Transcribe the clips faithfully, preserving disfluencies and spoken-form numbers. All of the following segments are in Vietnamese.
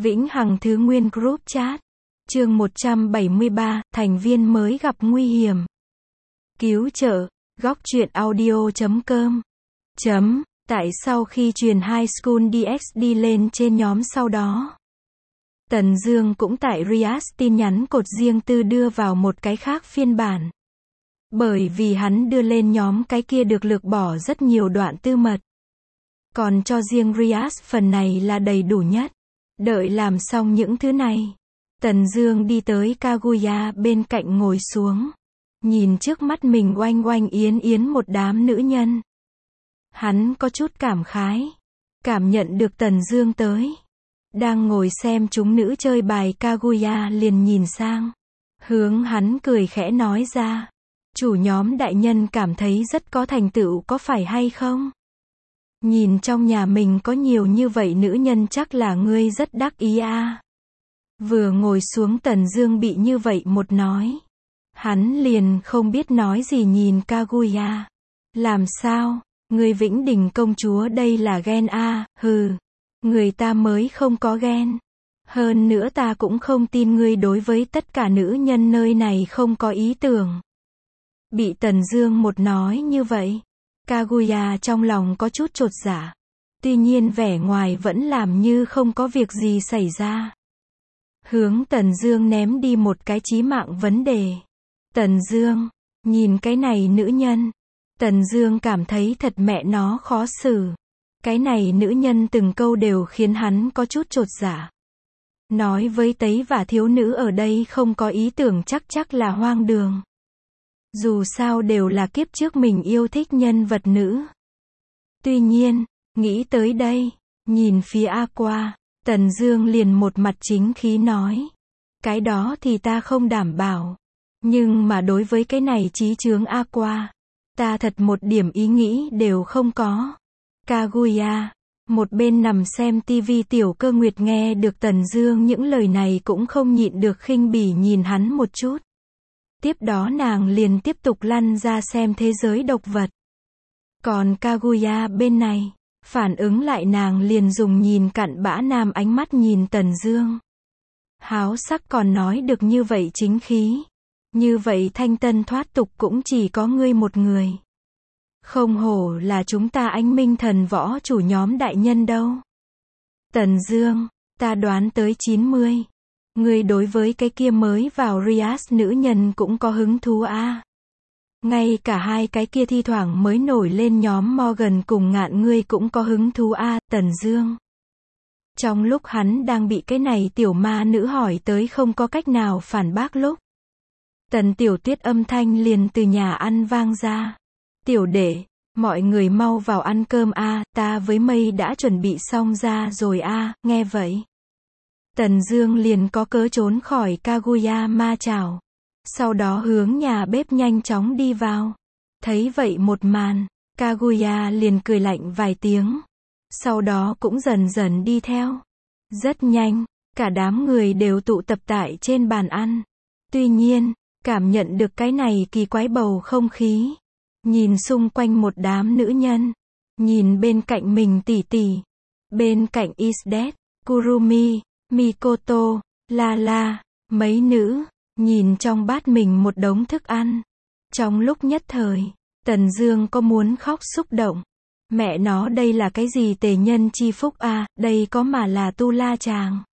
Vĩnh Hằng Thứ Nguyên Group Chat. Chương một trăm bảy mươi ba, thành viên mới gặp nguy hiểm. Cứu trợ, góc truyện audio chấm com. Chấm, tại sau khi truyền High School đê ích đê lên trên nhóm sau đó. Tần Dương cũng tại React tin nhắn cột riêng tư đưa vào một cái khác phiên bản. Bởi vì hắn đưa lên nhóm cái kia được lược bỏ rất nhiều đoạn tư mật. Còn cho riêng React phần này là đầy đủ nhất. Đợi làm xong những thứ này, Tần Dương đi tới Kaguya bên cạnh ngồi xuống. Nhìn trước mắt mình oanh oanh yến yến một đám nữ nhân. Hắn có chút cảm khái. Cảm nhận được Tần Dương tới. Đang ngồi xem chúng nữ chơi bài Kaguya liền nhìn sang. Hướng hắn cười khẽ nói ra. Chủ nhóm đại nhân cảm thấy rất có thành tựu có phải hay không? Nhìn trong nhà mình có nhiều như vậy nữ nhân chắc là ngươi rất đắc ý à. Vừa ngồi xuống Tần Dương bị như vậy một nói. Hắn liền không biết nói gì nhìn Kaguya. Làm sao? Ngươi Vĩnh Đình công chúa đây là ghen à, hừ. Người ta mới không có ghen. Hơn nữa ta cũng không tin ngươi đối với tất cả nữ nhân nơi này không có ý tưởng. Bị Tần Dương một nói như vậy. Kaguya trong lòng có chút chột dạ. Tuy nhiên vẻ ngoài vẫn làm như không có việc gì xảy ra. Hướng Tần Dương ném đi một cái chí mạng vấn đề. Tần Dương, nhìn cái này nữ nhân. Tần Dương cảm thấy thật mẹ nó khó xử. Cái này nữ nhân từng câu đều khiến hắn có chút chột dạ. Nói với Tấy và thiếu nữ ở đây không có ý tưởng chắc chắc là hoang đường. Dù sao đều là kiếp trước mình yêu thích nhân vật nữ. Tuy nhiên, nghĩ tới đây, nhìn phía Aqua, Tần Dương liền một mặt chính khí nói. Cái đó thì ta không đảm bảo. Nhưng mà đối với cái này chí chướng Aqua, ta thật một điểm ý nghĩ đều không có. Kaguya, một bên nằm xem tivi Tiểu Cơ Nguyệt nghe được Tần Dương những lời này cũng không nhịn được khinh bỉ nhìn hắn một chút. Tiếp đó nàng liền tiếp tục lăn ra xem thế giới độc vật. Còn Kaguya bên này, phản ứng lại nàng liền dùng nhìn cặn bã nam ánh mắt nhìn Tần Dương. Háo sắc còn nói được như vậy chính khí. Như vậy thanh tân thoát tục cũng chỉ có ngươi một người. Không hổ là chúng ta Ánh Minh Thần Võ chủ nhóm đại nhân đâu. Tần Dương, ta đoán tới chín mươi. Ngươi đối với cái kia mới vào React nữ nhân cũng có hứng thú à. Ngay cả hai cái kia thi thoảng mới nổi lên nhóm Morgan cùng Ngạn ngươi cũng có hứng thú à, Tần Dương. Trong lúc hắn đang bị cái này tiểu ma nữ hỏi tới không có cách nào phản bác lúc. Tần Tiểu Tuyết âm thanh liền từ nhà ăn vang ra. Tiểu đệ, mọi người mau vào ăn cơm a, à, ta với Mây đã chuẩn bị xong ra rồi a, à, nghe vậy. Tần Dương liền có cớ trốn khỏi Kaguya ma chảo. Sau đó hướng nhà bếp nhanh chóng đi vào. Thấy vậy một màn, Kaguya liền cười lạnh vài tiếng. Sau đó cũng dần dần đi theo. Rất nhanh, cả đám người đều tụ tập tại trên bàn ăn. Tuy nhiên, cảm nhận được cái này kỳ quái bầu không khí. Nhìn xung quanh một đám nữ nhân. Nhìn bên cạnh mình tỷ tỷ. Bên cạnh Isdet, Kurumi, Mikoto, Lala, mấy nữ, nhìn trong bát mình một đống thức ăn. Trong lúc nhất thời, Tần Dương có muốn khóc xúc động. Mẹ nó đây là cái gì tề nhân chi phúc à, đây có mà là tu la chàng.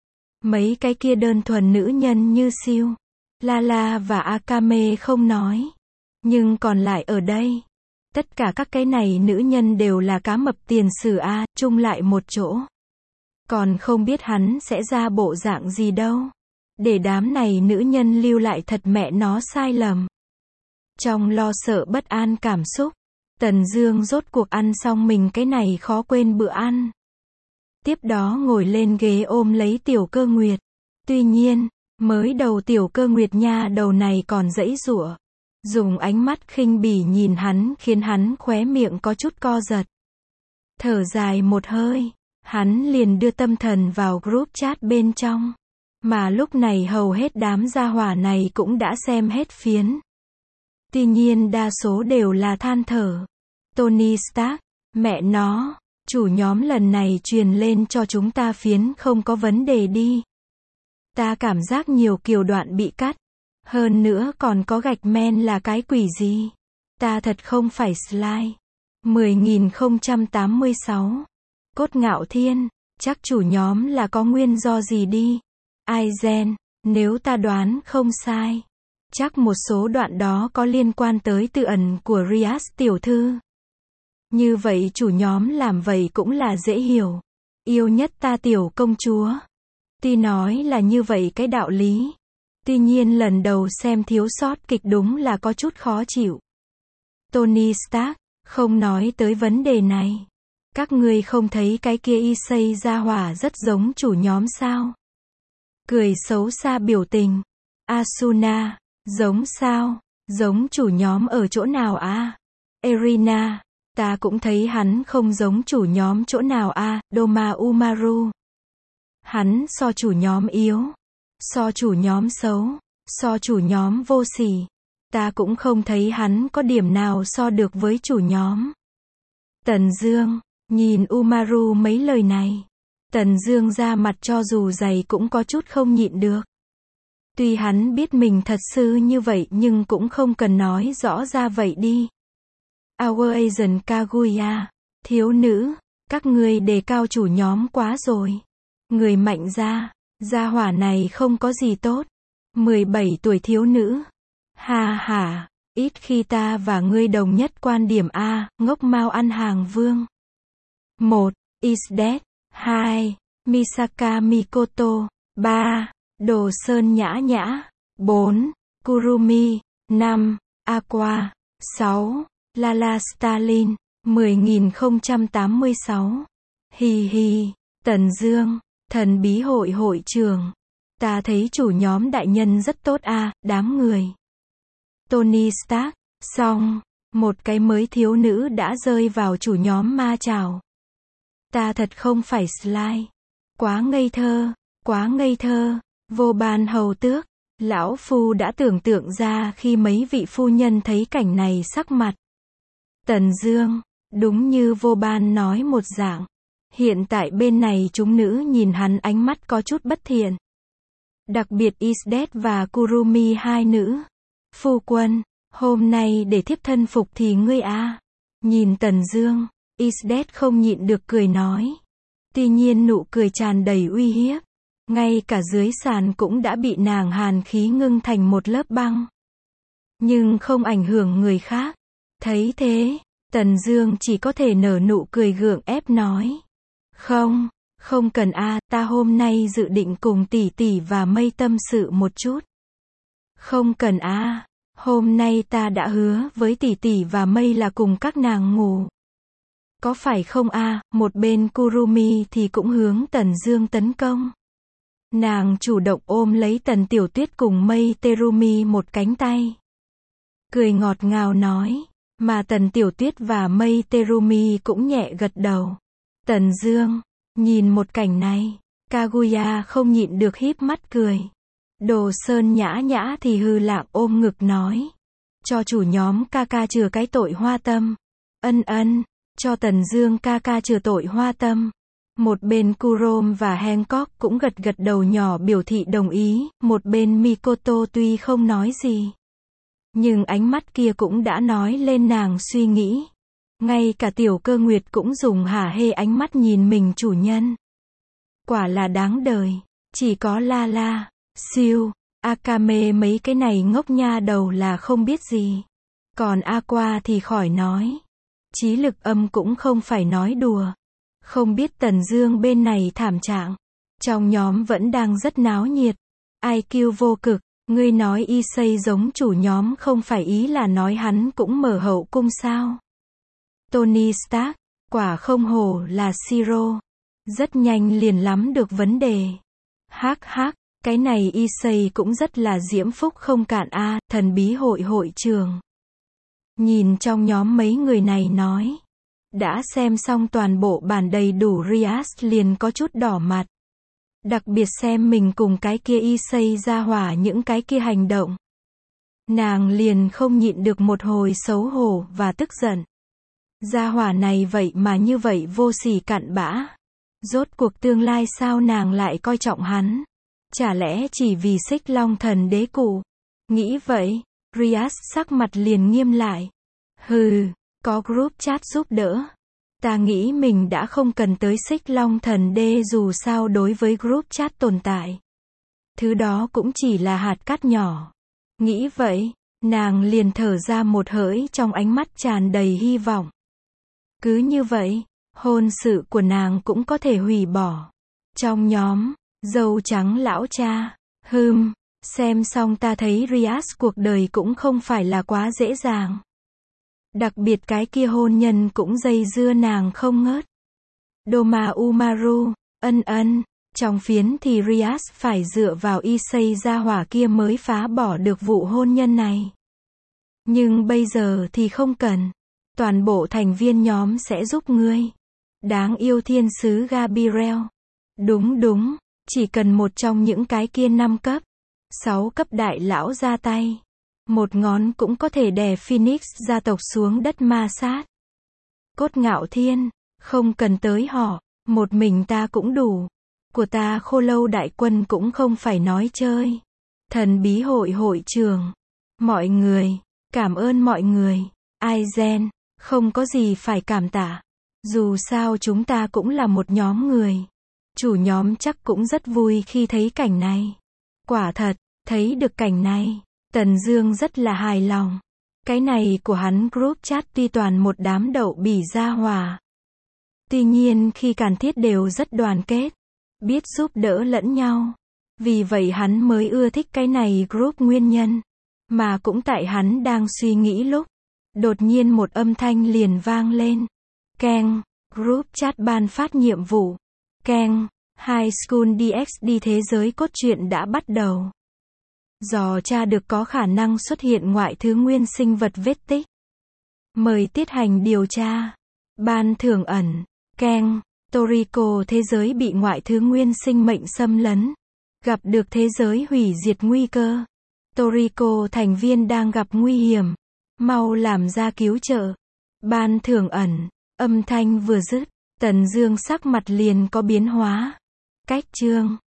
Mấy cái kia đơn thuần nữ nhân như siêu, Lala và Akame không nói. Nhưng còn lại ở đây, tất cả các cái này nữ nhân đều là cá mập tiền sử a, chung lại một chỗ. Còn không biết hắn sẽ ra bộ dạng gì đâu. Để đám này nữ nhân lưu lại thật mẹ nó sai lầm. Trong lo sợ bất an cảm xúc, Tần Dương rốt cuộc ăn xong mình cái này khó quên bữa ăn. Tiếp đó ngồi lên ghế ôm lấy Tiểu Cơ Nguyệt. Tuy nhiên, mới đầu Tiểu Cơ Nguyệt nha đầu này còn giãy giụa. Dùng ánh mắt khinh bỉ nhìn hắn khiến hắn khóe miệng có chút co giật. Thở dài một hơi. Hắn liền đưa tâm thần vào group chat bên trong. Mà lúc này hầu hết đám gia hỏa này cũng đã xem hết phiến. Tuy nhiên đa số đều là than thở. Tony Stark, mẹ nó, Chủ nhóm lần này truyền lên cho chúng ta phiến không có vấn đề đi. Ta cảm giác nhiều kiểu đoạn bị cắt. Hơn nữa còn có gạch men là cái quỷ gì? Ta thật không phải slide. mười nghìn không trăm tám mươi sáu. Cốt Ngạo Thiên, chắc chủ nhóm là có nguyên do gì đi. Aizen, nếu ta đoán không sai. Chắc một số đoạn đó có liên quan tới tư ẩn của Rias tiểu thư. Như vậy chủ nhóm làm vậy cũng là dễ hiểu. Yêu nhất ta tiểu công chúa. Ti nói là như vậy cái đạo lý. Tuy nhiên lần đầu xem thiếu sót kịch đúng là có chút khó chịu. Tony Stark, không nói tới vấn đề này. Các ngươi không thấy cái kia y xây ra hỏa rất giống chủ nhóm sao? Cười xấu xa biểu tình. Asuna, giống sao? Giống chủ nhóm ở chỗ nào à? Erina, ta cũng thấy hắn không giống chủ nhóm chỗ nào à? Doma Umaru. Hắn so chủ nhóm yếu. So chủ nhóm xấu. So chủ nhóm vô sỉ. Ta cũng không thấy hắn có điểm nào so được với chủ nhóm. Tần Dương, nhìn Umaru mấy lời này. Tần Dương ra mặt cho dù dày cũng có chút không nhịn được. Tuy hắn biết mình thật sự như vậy nhưng cũng không cần nói rõ ra vậy đi. Our Asian Kaguya, thiếu nữ, các ngươi đề cao chủ nhóm quá rồi. Người mạnh ra, gia hỏa này không có gì tốt. mười bảy tuổi thiếu nữ. Ha ha, ít khi ta và ngươi đồng nhất quan điểm a, ngốc mau ăn hàng vương. một. Is dead. hai. Misaka Mikoto. ba. Đồ Sơn Nhã Nhã. bốn. Kurumi. năm. Aqua. sáu. Lala Stalin. mười nghìn không trăm tám mươi sáu. Hi hi. Tần Dương, thần bí hội hội trưởng. Ta thấy chủ nhóm đại nhân rất tốt a, đám người. Tony Stark, xong, một cái mới thiếu nữ đã rơi vào chủ nhóm ma chảo. Ta thật không phải slide. Quá ngây thơ, quá ngây thơ, vô ban hầu tước. Lão phu đã tưởng tượng ra khi mấy vị phu nhân thấy cảnh này sắc mặt. Tần Dương, đúng như vô ban nói một dạng. Hiện tại bên này chúng nữ nhìn hắn ánh mắt có chút bất thiện. Đặc biệt Isdet và Kurumi hai nữ. Phu quân, hôm nay để thiếp thân phục thì ngươi a. Nhìn Tần Dương, Isdet không nhịn được cười nói. Tuy nhiên nụ cười tràn đầy uy hiếp. Ngay cả dưới sàn cũng đã bị nàng hàn khí ngưng thành một lớp băng. Nhưng không ảnh hưởng người khác. Thấy thế, Tần Dương chỉ có thể nở nụ cười gượng ép nói. Không, không cần a, ta hôm nay dự định cùng tỷ tỷ và Mây tâm sự một chút. Không cần a, hôm nay ta đã hứa với tỷ tỷ và Mây là cùng các nàng ngủ. Có phải không a? Một bên Kurumi thì cũng hướng Tần Dương tấn công. Nàng chủ động ôm lấy Tần Tiểu Tuyết cùng Mây Terumi một cánh tay. Cười ngọt ngào nói, mà Tần Tiểu Tuyết và Mây Terumi cũng nhẹ gật đầu. Tần Dương, nhìn một cảnh này, Kaguya không nhịn được híp mắt cười. Đồ Sơn Nhã Nhã thì hư lạng ôm ngực nói. Cho chủ nhóm ca ca chừa cái tội hoa tâm. Ân ân, cho Tần Dương ca ca chừa tội hoa tâm. Một bên Kurom và Hancock cũng gật gật đầu nhỏ biểu thị đồng ý, một bên Mikoto tuy không nói gì. Nhưng ánh mắt kia cũng đã nói lên nàng suy nghĩ. Ngay cả Tiểu Cơ Nguyệt cũng dùng hả hê ánh mắt nhìn mình chủ nhân. Quả là đáng đời, chỉ có La La, Siêu, Akame mấy cái này ngốc nha đầu là không biết gì. Còn Aqua thì khỏi nói. Chí lực âm cũng không phải nói đùa. Không biết Tần Dương bên này thảm trạng. Trong nhóm vẫn đang rất náo nhiệt. i kiu vô cực, ngươi nói y xây giống chủ nhóm không phải ý là nói hắn cũng mở hậu cung sao? Tony Stark, quả không hổ là Siro. Rất nhanh liền lắm được vấn đề. Hắc hắc, cái này y xây cũng rất là diễm phúc không cạn a, thần bí hội hội trưởng. Nhìn trong nhóm mấy người này nói. Đã xem xong toàn bộ bản đầy đủ Rias liền có chút đỏ mặt. Đặc biệt xem mình cùng cái kia y xây ra hỏa những cái kia hành động. Nàng liền không nhịn được một hồi xấu hổ và tức giận. Gia hỏa này vậy mà như vậy vô sỉ cặn bã. Rốt cuộc tương lai sao nàng lại coi trọng hắn? Chả lẽ chỉ vì Xích Long thần đế cụ? Nghĩ vậy, Rias sắc mặt liền nghiêm lại. Hừ, có group chat giúp đỡ. Ta nghĩ mình đã không cần tới Xích Long thần đế, dù sao đối với group chat tồn tại. Thứ đó cũng chỉ là hạt cát nhỏ. Nghĩ vậy, nàng liền thở ra một hơi, trong ánh mắt tràn đầy hy vọng. Cứ như vậy, hôn sự của nàng cũng có thể hủy bỏ. Trong nhóm, dâu trắng lão cha, hừm, xem xong ta thấy Rias cuộc đời cũng không phải là quá dễ dàng. Đặc biệt cái kia hôn nhân cũng dây dưa nàng không ngớt. Doma Umaru, ân ân, trong phiến thì Rias phải dựa vào Issei gia hỏa kia mới phá bỏ được vụ hôn nhân này. Nhưng bây giờ thì không cần. Toàn bộ thành viên nhóm sẽ giúp ngươi. Đáng yêu thiên sứ Gabriel. Đúng đúng, chỉ cần một trong những cái kia năm cấp, sáu cấp đại lão ra tay. Một ngón cũng có thể đè Phoenix gia tộc xuống đất ma sát. Cốt Ngạo Thiên, không cần tới họ, một mình ta cũng đủ. Của ta Khô Lâu đại quân cũng không phải nói chơi. Thần bí hội hội trưởng. Mọi người, cảm ơn mọi người. Aizen, không có gì phải cảm tạ. Dù sao chúng ta cũng là một nhóm người. Chủ nhóm chắc cũng rất vui khi thấy cảnh này. Quả thật, thấy được cảnh này, Tần Dương rất là hài lòng. Cái này của hắn group chat tuy toàn một đám đậu bỉ gia hỏa. Tuy nhiên khi cần thiết đều rất đoàn kết, biết giúp đỡ lẫn nhau. Vì vậy hắn mới ưa thích cái này group nguyên nhân. Mà cũng tại hắn đang suy nghĩ lúc, đột nhiên một âm thanh liền vang lên. Keng, group chat ban phát nhiệm vụ. Keng, High School đê ích đê thế giới cốt truyện đã bắt đầu. Dò tra được có khả năng xuất hiện ngoại thứ nguyên sinh vật vết tích. Mời tiết hành điều tra. Ban thưởng ẩn. Keng, Toriko thế giới bị ngoại thứ nguyên sinh mệnh xâm lấn. Gặp được thế giới hủy diệt nguy cơ. Toriko thành viên đang gặp nguy hiểm. Mau làm ra cứu trợ. Ban thưởng ẩn. Âm thanh vừa dứt, Tần Dương sắc mặt liền có biến hóa. Cách chương